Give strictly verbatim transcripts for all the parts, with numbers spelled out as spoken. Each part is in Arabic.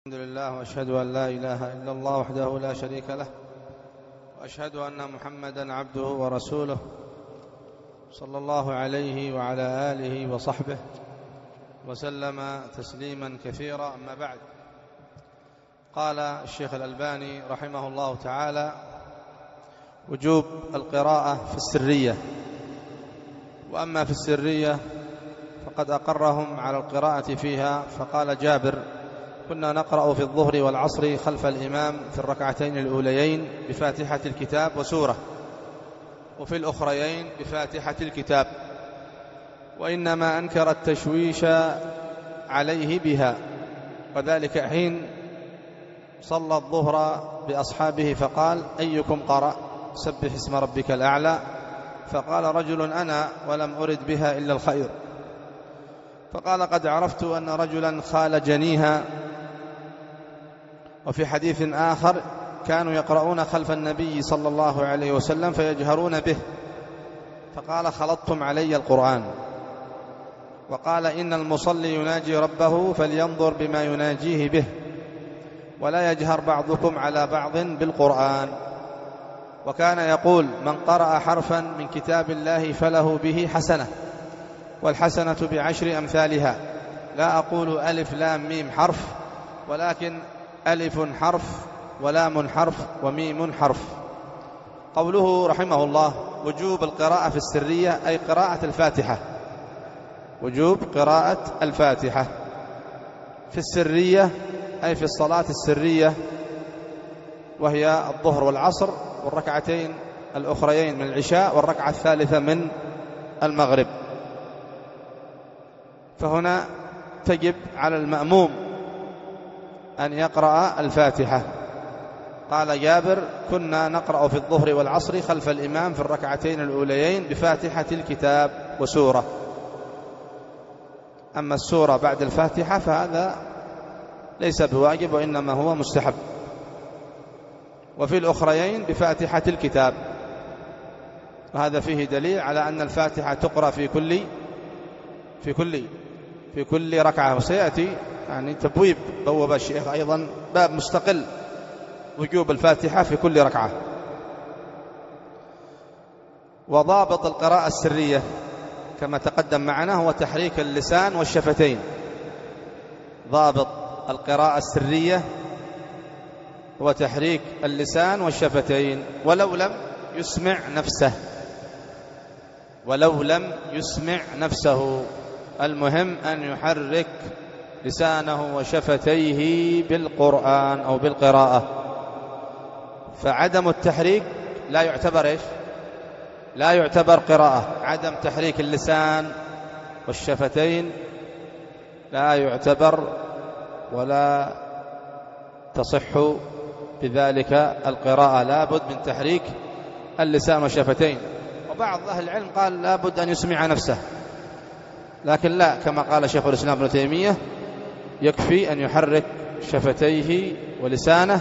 الحمد لله، وأشهد أن لا إله إلا الله وحده لا شريك له، وأشهد أن محمدًا عبده ورسوله صلى الله عليه وعلى آله وصحبه وسلم تسليمًا كثيرا. أما بعد، قال الشيخ الألباني رحمه الله تعالى: وجوب القراءة في السرية. وأما في السرية فقد أقرهم على القراءة فيها، فقال جابر: كنا نقرأ في الظهر والعصر خلف الإمام في الركعتين الأوليين بفاتحة الكتاب وسورة، وفي الأخريين بفاتحة الكتاب، وإنما أنكر التشويش عليه بها، وذلك حين صلى الظهر بأصحابه فقال: أيكم قرأ سبح اسم ربك الأعلى؟ فقال رجل: أنا، ولم أرد بها إلا الخير. فقال: قد عرفت أن رجلا خال جنيها. وفي حديث آخر: كانوا يقرؤون خلف النبي صلى الله عليه وسلم فيجهرون به. فقال: خلطتم علي القرآن. وقال: إن المصلي يناجي ربه فلينظر بما يناجيه به، ولا يجهر بعضكم على بعض بالقرآن. وكان يقول: من قرأ حرفا من كتاب الله فله به حسنة، والحسنة بعشر أمثالها. لا أقول ألف لام ميم حرف، ولكن ألف حرف ولام حرف وميم حرف. قوله رحمه الله: وجوب القراءة في السرية، أي قراءة الفاتحة. وجوب قراءة الفاتحة في السرية، أي في الصلاة السرية، وهي الظهر والعصر والركعتين الأخريين من العشاء والركعة الثالثة من المغرب. فهنا تجب على المأموم أن يقرأ الفاتحة. قال جابر: كنا نقرأ في الظهر والعصر خلف الإمام في الركعتين الأوليين بفاتحة الكتاب وسورة. أما السورة بعد الفاتحة فهذا ليس بواجب، وإنما هو مستحب. وفي الأخريين بفاتحة الكتاب، وهذا فيه دليل على أن الفاتحة تقرأ في كل في كل في كل ركعة. وسيأتي يعني تبويب بوب الشيخ أيضا باب مستقل: وجوب الفاتحة في كل ركعة. وضابط القراءة السرية كما تقدم معنا هو تحريك اللسان والشفتين. ضابط القراءة السرية هو تحريك اللسان والشفتين، ولو لم يسمع نفسه ولو لم يسمع نفسه المهم أن يحرك لسانه وشفتيه بالقرآن أو بالقراءة. فعدم التحريك لا يعتبر إيش؟ لا يعتبر قراءة. عدم تحريك اللسان والشفتين لا يعتبر، ولا تصح بذلك القراءة. لا بد من تحريك اللسان والشفتين. وبعض أهل العلم قال لا بد أن يسمع نفسه، لكن لا، كما قال شيخ الإسلام ابن تيمية: يكفي أن يحرك شفتيه ولسانه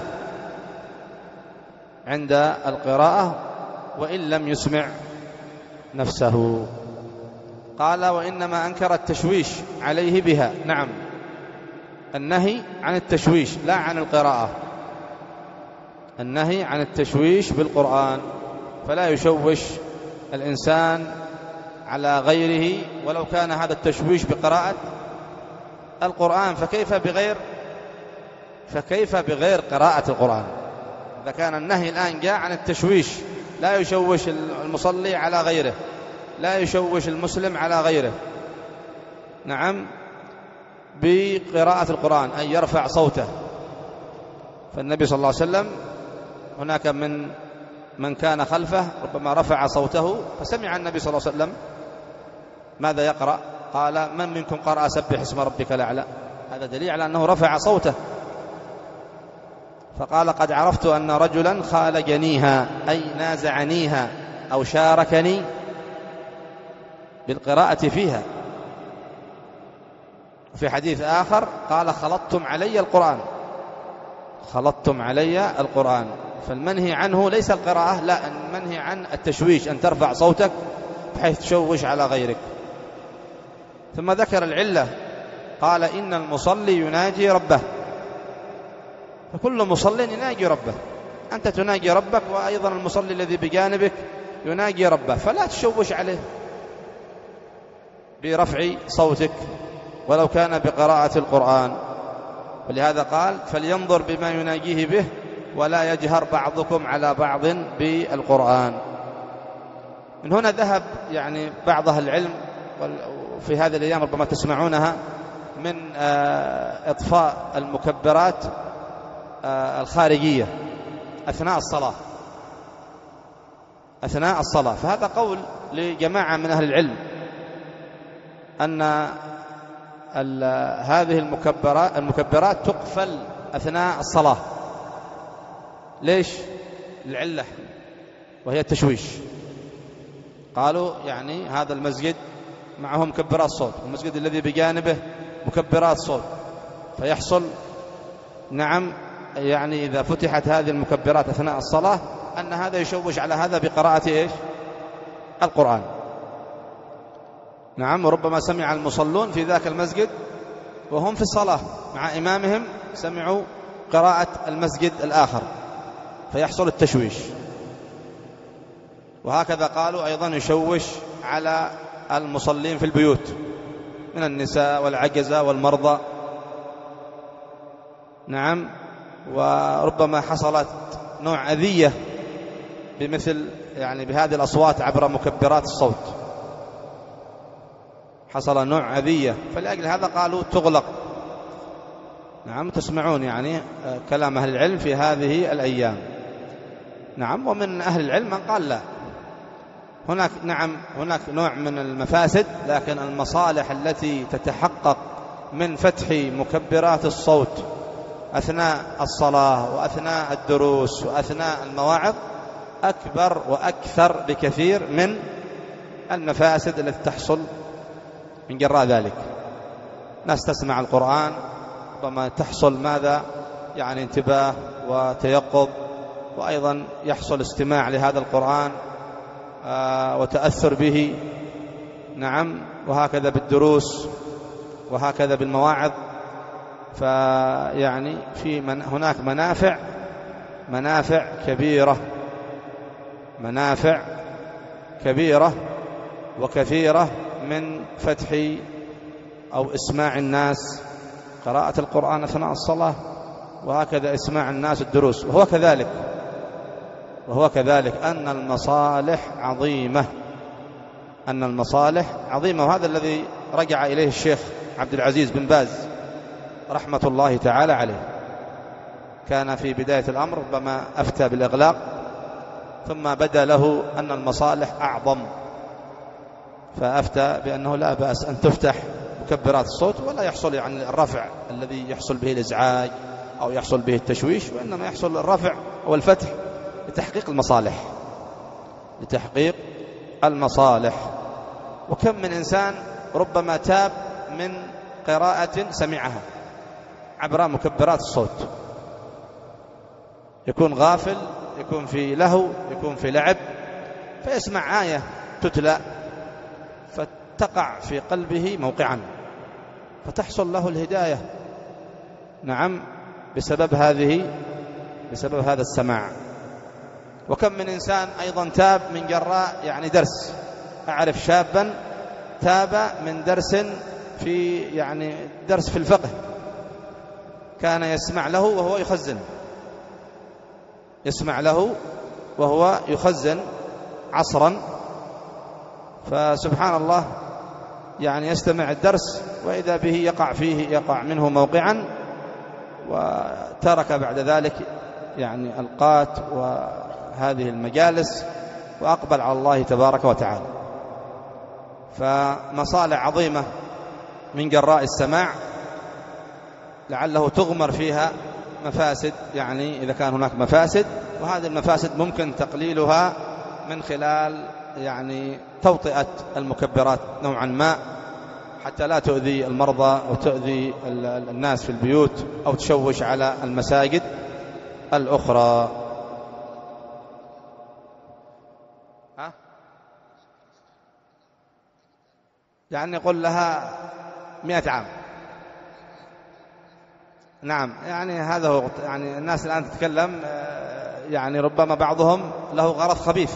عند القراءة وإن لم يسمع نفسه. قال: وإنما أنكر التشويش عليه بها. نعم، النهي عن التشويش لا عن القراءة. النهي عن التشويش بالقرآن، فلا يشوش الإنسان على غيره، ولو كان هذا التشويش بقراءة القرآن، فكيف بغير فكيف بغير قراءة القرآن؟ إذا كان النهي الآن جاء عن التشويش، لا يشوش المصلي على غيره، لا يشوش المسلم على غيره. نعم، بقراءة القرآن أن يرفع صوته. فالنبي صلى الله عليه وسلم هناك من من كان خلفه ربما رفع صوته، فسمع النبي صلى الله عليه وسلم ماذا يقرأ، قال: من منكم قرأ سبح اسم ربك الأعلى؟ هذا دليل على أنه رفع صوته. فقال: قد عرفت أن رجلا خال جنيها، أي نازعنيها أو شاركني بالقراءة فيها. في حديث آخر قال: خلطتم علي القرآن. خلطتم علي القرآن. فالمنهي عنه ليس القراءة، لا، المنهي عن التشويش، أن ترفع صوتك بحيث تشوش على غيرك. ثم ذكر العلة، قال: إن المصلي يناجي ربه. فكل مصل يناجي ربه، أنت تناجي ربك، وأيضا المصلي الذي بجانبك يناجي ربه، فلا تشوش عليه برفع صوتك ولو كان بقراءة القرآن. ولهذا قال فلينظر بما يناجيه به ولا يجهر بعضكم على بعض بالقرآن. من هنا ذهب يعني بعض أهل العلم، وفي هذه الأيام ربما تسمعونها، من إطفاء المكبرات الخارجية أثناء الصلاة أثناء الصلاة فهذا قول لجماعة من أهل العلم أن هذه المكبرات المكبرات تقفل أثناء الصلاة. ليش؟ العلة وهي التشويش. قالوا يعني هذا المسجد معه مكبرات صوت، والمسجد الذي بجانبه مكبرات صوت، فيحصل نعم يعني إذا فتحت هذه المكبرات أثناء الصلاة أن هذا يشوش على هذا بقراءة إيش؟ القرآن. نعم، وربما سمع المصلون في ذاك المسجد وهم في الصلاة مع إمامهم سمعوا قراءة المسجد الآخر فيحصل التشويش. وهكذا قالوا أيضا يشوش على المصلين في البيوت من النساء والعجزة والمرضى. نعم، وربما حصلت نوع أذية بمثل يعني بهذه الأصوات عبر مكبرات الصوت، حصل نوع أذية، فلأجل هذا قالوا تغلق. نعم، تسمعون يعني كلام أهل العلم في هذه الأيام. نعم، ومن أهل العلم من قال لا، هناك نعم هناك نوع من المفاسد، لكن المصالح التي تتحقق من فتح مكبرات الصوت أثناء الصلاة وأثناء الدروس وأثناء المواعظ أكبر وأكثر بكثير من المفاسد التي تحصل من جراء ذلك. ناس تسمع القرآن ربما تحصل ماذا يعني انتباه وتيقظ، وأيضا يحصل استماع لهذا القرآن آه وتأثر به. نعم، وهكذا بالدروس وهكذا بالمواعظ. فيعني في من هناك منافع منافع كبيرة منافع كبيرة وكثيرة من فتح أو إسماع الناس قراءة القرآن أثناء الصلاة، وهكذا إسماع الناس الدروس. وهو كذلك وهو كذلك أن المصالح عظيمة أن المصالح عظيمة وهذا الذي رجع إليه الشيخ عبد العزيز بن باز رحمة الله تعالى عليه. كان في بداية الأمر ربما أفتى بالإغلاق، ثم بدا له أن المصالح أعظم، فأفتى بأنه لا بأس أن تفتح مكبرات الصوت ولا يحصل يعني الرفع الذي يحصل به الإزعاج أو يحصل به التشويش، وإنما يحصل الرفع والفتح لتحقيق المصالح لتحقيق المصالح. وكم من إنسان ربما تاب من قراءة سمعها عبر مكبرات الصوت، يكون غافل، يكون في لهو، يكون في لعب، فيسمع آية تتلى فتقع في قلبه موقعا فتحصل له الهداية. نعم، بسبب هذه بسبب هذا السماع. وكم من إنسان أيضا تاب من جراء يعني درس. أعرف شابا تاب من درس في يعني درس في الفقه، كان يسمع له وهو يخزن يسمع له وهو يخزن عصرا، فسبحان الله يعني يستمع الدرس وإذا به يقع فيه يقع منه موقعا، وترك بعد ذلك يعني القات وهذه المجالس وأقبل على الله تبارك وتعالى. فمصالح عظيمة من جراء السماع، لعله تغمر فيها مفاسد، يعني إذا كان هناك مفاسد، وهذه المفاسد ممكن تقليلها من خلال يعني توطئة المكبرات نوعا ما حتى لا تؤذي المرضى أو تؤذي الناس في البيوت أو تشوش على المساجد الأخرى. ها؟ يعني قل لها مئة عام نعم، يعني هذا هو. يعني الناس الآن تتكلم، يعني ربما بعضهم له غرض خبيث،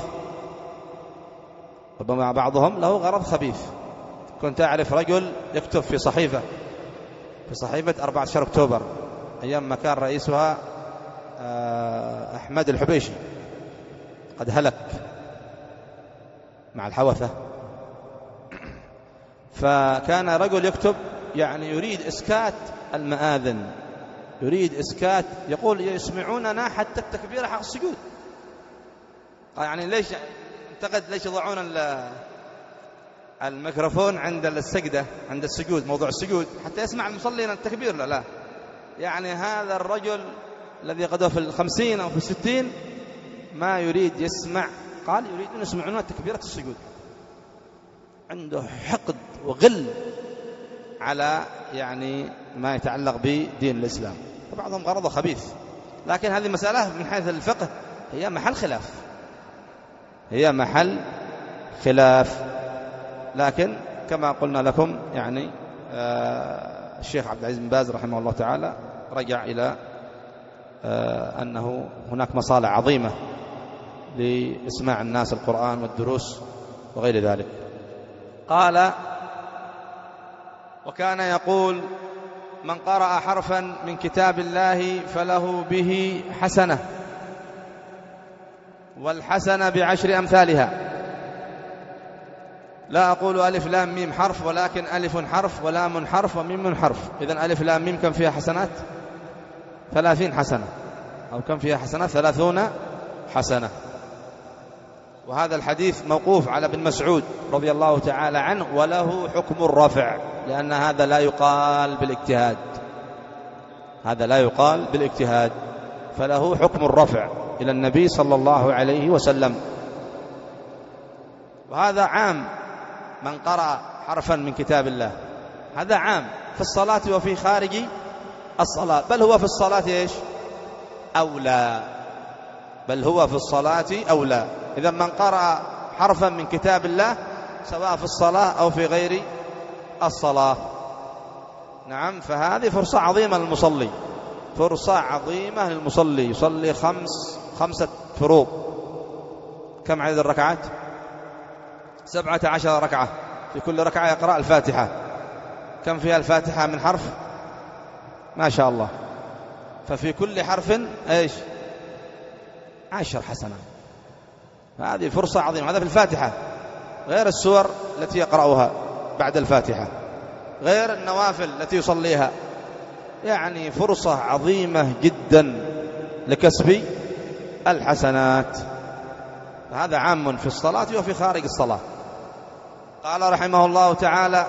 ربما بعضهم له غرض خبيث. كنت أعرف رجل يكتب في صحيفة في صحيفة أربعة عشر أكتوبر أيام ما كان رئيسها أحمد الحبيشي، قد هلك مع الحوثة. فكان رجل يكتب يعني يريد إسكات المآذن، يريد إسكات، يقول يسمعوننا حتى التكبير حق السجود. يعني ليش انتقد ليش يضعون الميكروفون عند السجدة، عند السجود، موضوع السجود، حتى يسمع المصلين التكبير؟ لا لا، يعني هذا الرجل الذي قد في الخمسين أو في الستين ما يريد يسمع، قال يريدون يسمعون تكبيرة السجود. عنده حقد وغل على يعني ما يتعلق بدين الإسلام، وبعضهم غرضه خبيث. لكن هذه مسألة من حيث الفقه هي محل خلاف، هي محل خلاف. لكن كما قلنا لكم يعني آه الشيخ عبد العزيز بن باز رحمه الله تعالى رجع إلى آه أنه هناك مصالح عظيمة لإسماع الناس القرآن والدروس وغير ذلك. قال: وكان يقول: من قرأ حرفا من كتاب الله فله به حسنة، والحسنة بعشر أمثالها. لا أقول ألف لام ميم حرف، ولكن ألف حرف ولام حرف وميم حرف. إذن ألف لام ميم كم فيها حسنات؟ ثلاثين حسنة، أو كم فيها حسنات؟ ثلاثون حسنة. وهذا الحديث موقوف على ابن مسعود رضي الله تعالى عنه، وله حكم الرفع، لأن هذا لا يقال بالاجتهاد، هذا لا يقال بالاجتهاد، فله حكم الرفع إلى النبي صلى الله عليه وسلم. وهذا عام، من قرأ حرفا من كتاب الله، هذا عام في الصلاة وفي خارج الصلاة، بل هو في الصلاة إيش؟ أولى، بل هو في الصلاة أولى. إذا من قرأ حرفا من كتاب الله سواء في الصلاة أو في غير الصلاة، نعم، فهذه فرصة عظيمة للمصلي، فرصة عظيمة للمصلي. يصلي خمس خمسة فروض. كم عدد الركعات؟ سبعة عشر ركعة، في كل ركعة يقرأ الفاتحة. كم فيها الفاتحة من حرف؟ ما شاء الله. ففي كل حرف إيش؟ عشر حسنة. هذه فرصة عظيمة، هذا في الفاتحة، غير السور التي يقرأها بعد الفاتحة، غير النوافل التي يصليها. يعني فرصة عظيمة جدا لكسب الحسنات. هذا عام في الصلاة وفي خارج الصلاة. قال رحمه الله تعالى: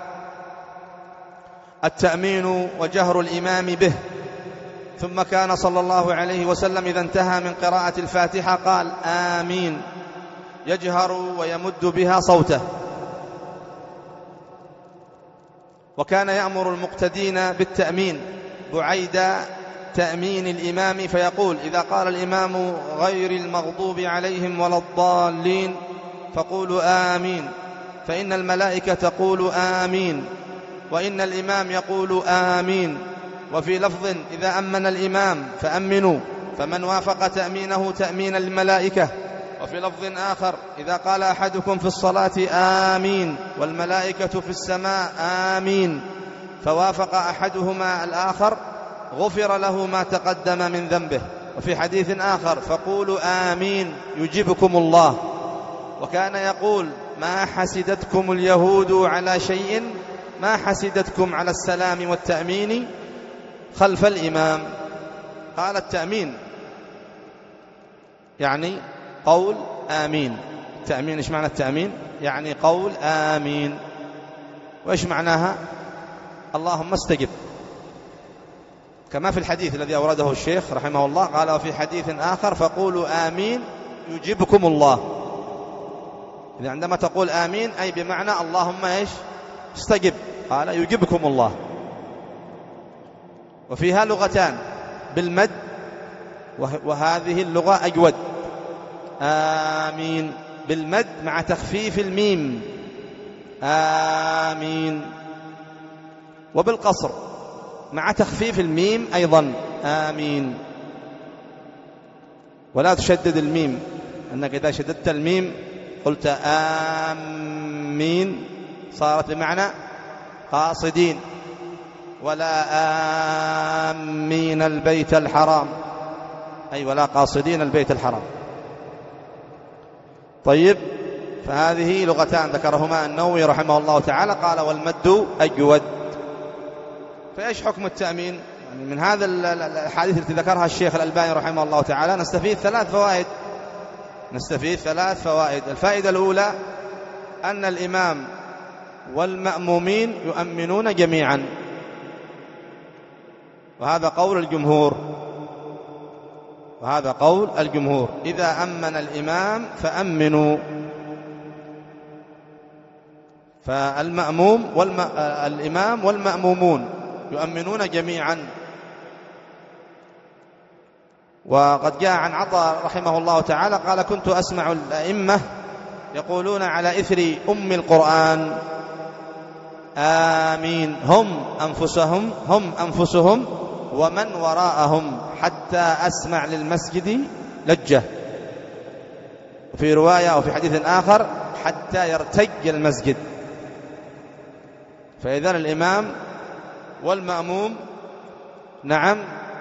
التأمين وجهر الإمام به. ثم كان صلى الله عليه وسلم إذا انتهى من قراءة الفاتحة قال: آمين، يجهر ويمد بها صوته. وكان يأمر المقتدين بالتأمين بعيد تأمين الإمام، فيقول: إذا قال الإمام غير المغضوب عليهم ولا الضالين فقولوا آمين، فإن الملائكة تقول آمين، وإن الإمام يقول آمين. وفي لفظ: إذا أمن الإمام فأمنوا، فمن وافق تأمينه تأمين الملائكة. وفي لفظ آخر: إذا قال أحدكم في الصلاة آمين والملائكة في السماء آمين، فوافق أحدهما الآخر غفر له ما تقدم من ذنبه. وفي حديث آخر: فقولوا آمين يجيبكم الله. وكان يقول: ما حسدتكم اليهود على شيء ما حسدتكم على السلام والتأمين خلف الإمام. قال: التأمين يعني قول آمين. التأمين إيش معنى التأمين؟ يعني قول آمين. وإيش معناها؟ اللهم استجب، كما في الحديث الذي أورده الشيخ رحمه الله، قال: وفي حديث آخر: فقولوا آمين يجيبكم الله. إذا عندما تقول آمين أي بمعنى اللهم إيش؟ استجب. قال: يجيبكم الله. وفيها لغتان بالمد، وهذه اللغة أجود. آمين بالمد مع تخفيف الميم، آمين. وبالقصر مع تخفيف الميم أيضا آمين، ولا تشدد الميم، أنك إذا شددت الميم قلت آمين صارت بمعنى قاصدين، ولا آمين البيت الحرام، أي ولا قاصدين البيت الحرام. طيب، فهذه لغتان ذكرهما النووي رحمه الله تعالى، قال والمد أجود. فإيش حكم التأمين؟ يعني من هذا الحديث التي ذكرها الشيخ الألباني رحمه الله تعالى نستفيد ثلاث فوائد نستفيد ثلاث فوائد. الفائدة الأولى أن الإمام والمأمومين يؤمنون جميعا، وهذا قول الجمهور وهذا قول الجمهور إذا أمن الإمام فأمنوا. فالمأموم والم... الإمام والمأمومون يؤمنون جميعا. وقد جاء عن عطاء رحمه الله تعالى قال كنت أسمع الأئمة يقولون على إثر أم القرآن آمين هم أنفسهم هم أنفسهم ومن وراءهم حتى أسمع للمسجد لجة، وفي رواية أو في حديث آخر حتى يرتج المسجد. فإذن الإمام والمأموم نعم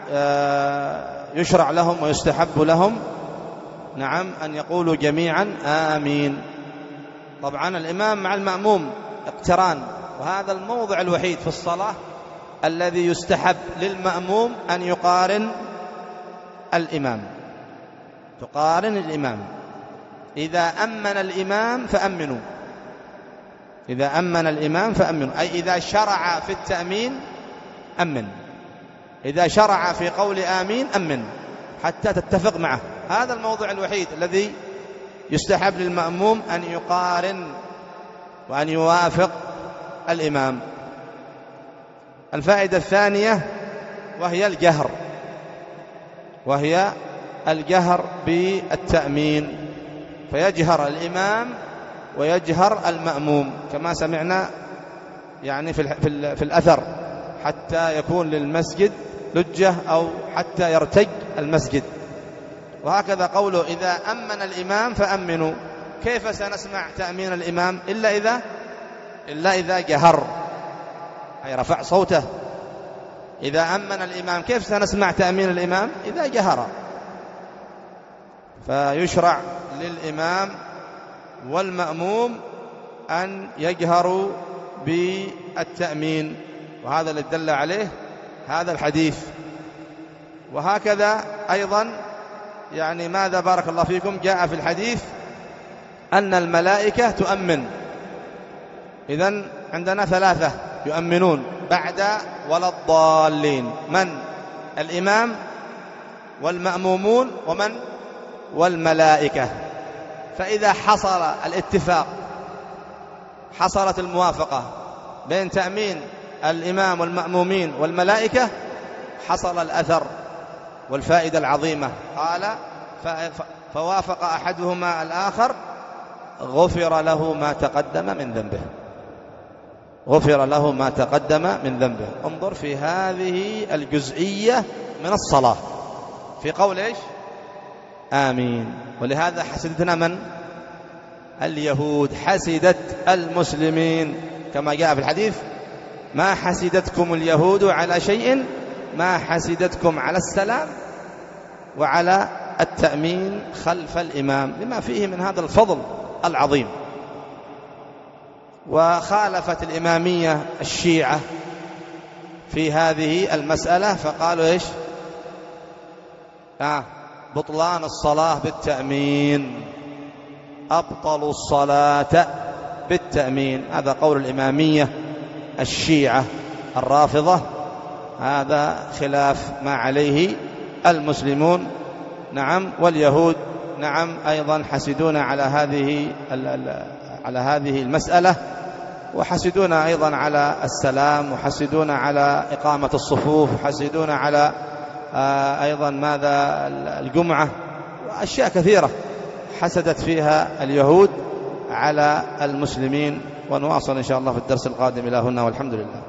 يشرع لهم ويستحب لهم نعم أن يقولوا جميعا آمين. طبعا الإمام مع المأموم اقتران، وهذا الموضع الوحيد في الصلاة الذي يستحب للمأموم أن يقارن الإمام تقارن الإمام إذا أمن الإمام فأمنوا إذا أمن الإمام فأمنوا، أي إذا شرع في التأمين أمن، إذا شرع في قول آمين أمن حتى تتفق معه. هذا الموضع الوحيد الذي يستحب للمأموم أن يقارن وأن يوافق الإمام. الفائدة الثانية وهي الجهر وهي الجهر بالتأمين، فيجهر الإمام ويجهر المأموم كما سمعنا يعني في في الأثر حتى يكون للمسجد لجة أو حتى يرتج المسجد. وهكذا قوله إذا أمن الإمام فأمنوا، كيف سنسمع تأمين الإمام إلا إذا إلا إذا جهر أي رفع صوته. إذا أمن الإمام كيف سنسمع تأمين الإمام؟ إذا جهر. فيشرع للإمام والمأموم أن يجهروا بالتأمين، وهذا اللي دل عليه هذا الحديث. وهكذا أيضا يعني ماذا بارك الله فيكم جاء في الحديث أن الملائكة تؤمن. إذن عندنا ثلاثة يؤمنون بعد ولا الضالين، من؟ الإمام والمأمومون ومن؟ والملائكة. فإذا حصل الاتفاق حصلت الموافقة بين تأمين الإمام والمأمومين والملائكة حصل الأثر والفائدة العظيمة. قال فوافق أحدهما الآخر غفر له ما تقدم من ذنبه غفر له ما تقدم من ذنبه. انظر في هذه الجزئية من الصلاة في قول إيش؟ آمين. ولهذا حسدتنا من؟ اليهود، حسدت المسلمين كما جاء في الحديث ما حسدتكم اليهود على شيء ما حسدتكم على السلام وعلى التأمين خلف الإمام، لما فيه من هذا الفضل العظيم. وخالفت الإمامية الشيعة في هذه المسألة فقالوا إيش؟ آه بطلان الصلاة بالتأمين، أبطلوا الصلاة بالتأمين. هذا قول الإمامية الشيعة الرافضة، هذا خلاف ما عليه المسلمون. نعم، واليهود نعم أيضا حسدون على هذه على هذه المسألة، وحسدون أيضا على السلام، وحسدون على إقامة الصفوف، وحسدون على أيضا ماذا الجمعة، وأشياء كثيرة حسدت فيها اليهود على المسلمين. ونواصل إن شاء الله في الدرس القادم. إلى هنا والحمد لله.